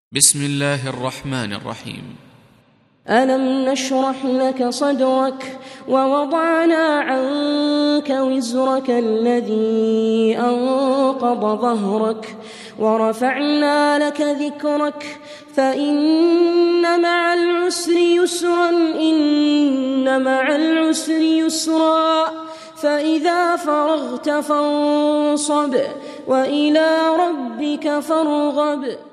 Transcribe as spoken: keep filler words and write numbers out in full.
بسم الله الرحمن الرحيم. ألم نشرح لك صدرك ووضعنا عنك وزرك الذي أنقض ظهرك ورفعنا لك ذكرك فإن مع العسر يسرا إن مع العسر يسرا فإذا فرغت فانصب وإلى ربك فارغب.